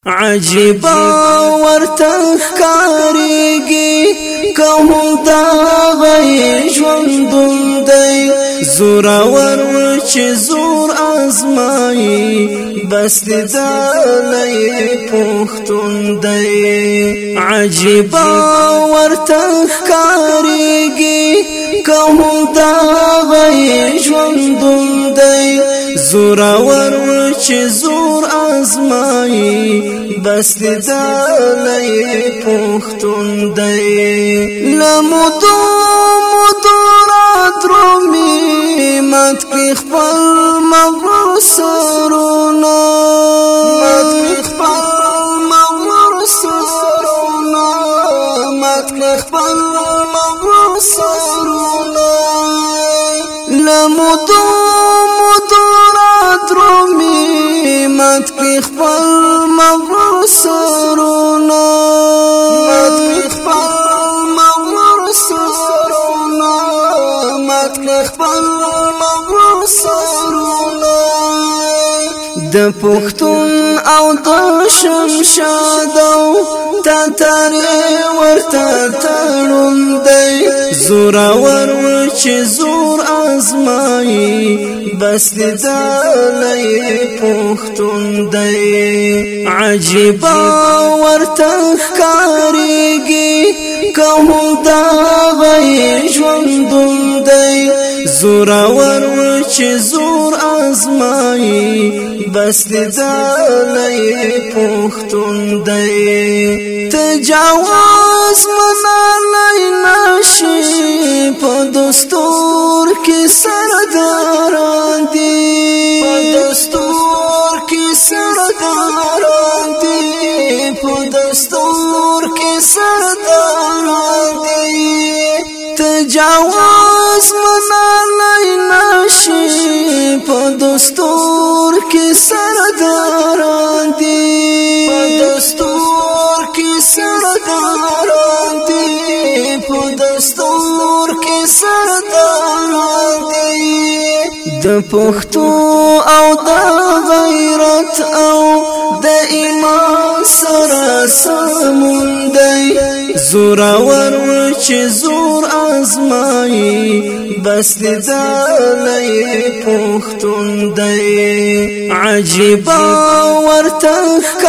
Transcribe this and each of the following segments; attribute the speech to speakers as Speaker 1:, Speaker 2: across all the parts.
Speaker 1: عجیبا ورته ښکاریږي که هم دا غي ژوندون دی زورور چې زور ازمایي بس لیدلی پښتون دی عجیبا ورته ښکاریږي که هم دا غي ژوندون دی زورور چې زور ازمایي بس لیدلی پښتون دی لمدو درومي مات کی خپل مغرور سرونه مات کی خپل مغرور سرونه مات کی خپل مغرور سرونه لمدو درومي مات کی خپل مغرور سرونه مات کی خپل مغرور سرونه مات کی خپل مغرور سرونه د پښتون او د شمشادو تاتاري ورته تړون دی زورور چې زور ازمایي بس لیدلی پښتون دی عجیبا ورته ښکاریږي که هم دا غي ژوندون دی زورور چې زور ازمایي بس لیدلی پښتون دی تجاوز منالی نشي په دستور کې سرداران دي په دستور کې سرداران دي په دستور کې سرداران دي تجاوز منالی نشي په دستور کې سرداران دي په دستور کې سرداران دي په دستور کې سرداران دي د پښتو او د غیرت او د ایمان سره سمون دی زورور چې زور ازمایي بس لیدلی پښتون دی عجیبا ورته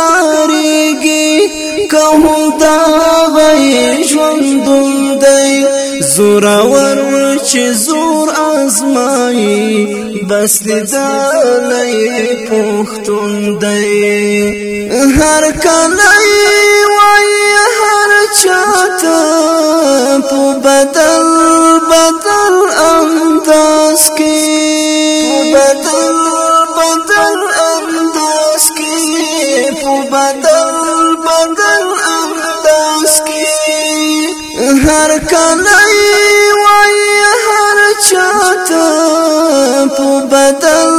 Speaker 1: ښکاریږي که هم دا غي ژوندون دی زورور چې زور ازمایي بس لیدلی پښتون دی هر کلی وای هر چاته په بدل بدل انداز کې بدل انداز کې په بدل انداز کې هر کلی وای هر چاته په بدل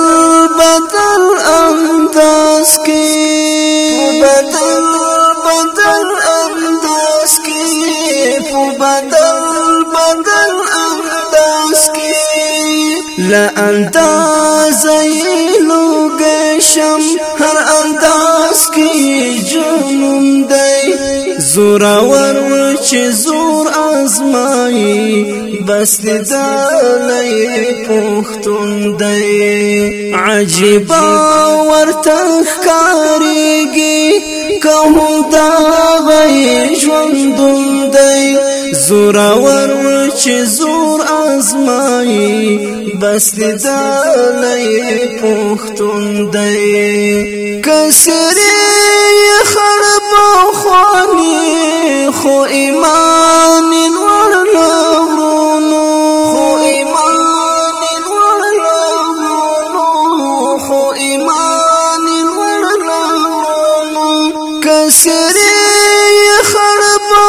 Speaker 1: انداز کې بدل انداز کې په بدل انداز کې لا انداز لوګشم هر انداز کې جنون دی زورور چې زور ازمایي بس لیدلی پښتون دی عجیبا ورته ښکاریږي که هم دا غي ژوندون دی زورور چې زور ازمایي بس لیدلی پښتون دی کسری خړ بخوانی خو ایمان ور لغرونو خو ایمان ور لغرونو خو ایمان ور لغرونو کسری خړ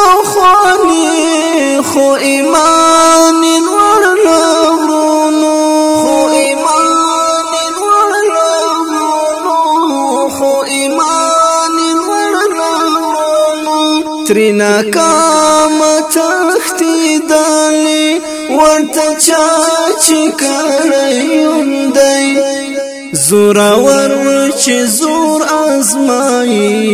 Speaker 1: بخوانی خو ایمان ور لغرونو خو ایمان ور لغرونو خو ایمان ور لغرونو ترینا کام تختی دالی ورته چاچی کړی دی زورور چې زور ازمایي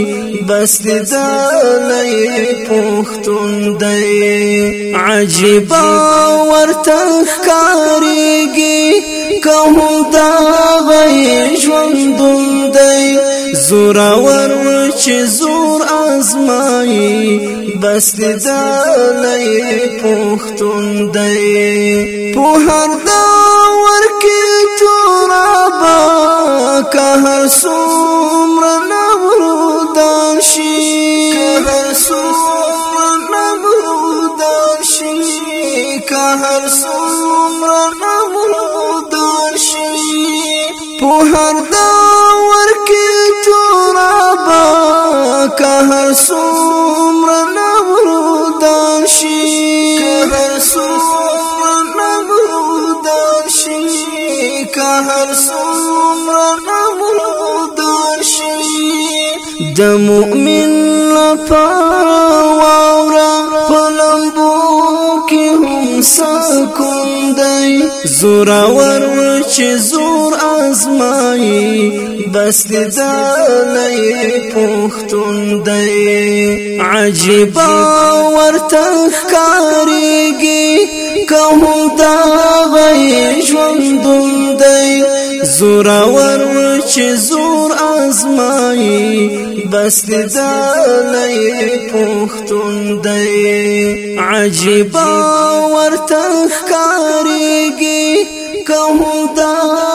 Speaker 1: بس دلی پختون دی عجیبا ورته ښکاریږي که دا غي ژوندون دی زورور چې زور ازمایي بس دلی پختون دی په هر دور کې ترابا که هر څومره نمرودان شي که هر څومره نمرودان شي که هر څومره نمرودان شي په هر دور کې ترابا که هر څومره نمرودان شي که هر څومره نمرودان شي که هر څومره نمرودان شي د مؤمن لپاره واوره په لمبو کې هم سکون دی زورور چې زور ازمایي بس دلی پختون دی عجیبا ورته ښکاریږي که دا غي ژوندون دی زورور چې زور ازمایي بس دلی پختون دی عجیبا ورته ښکاریږي که دا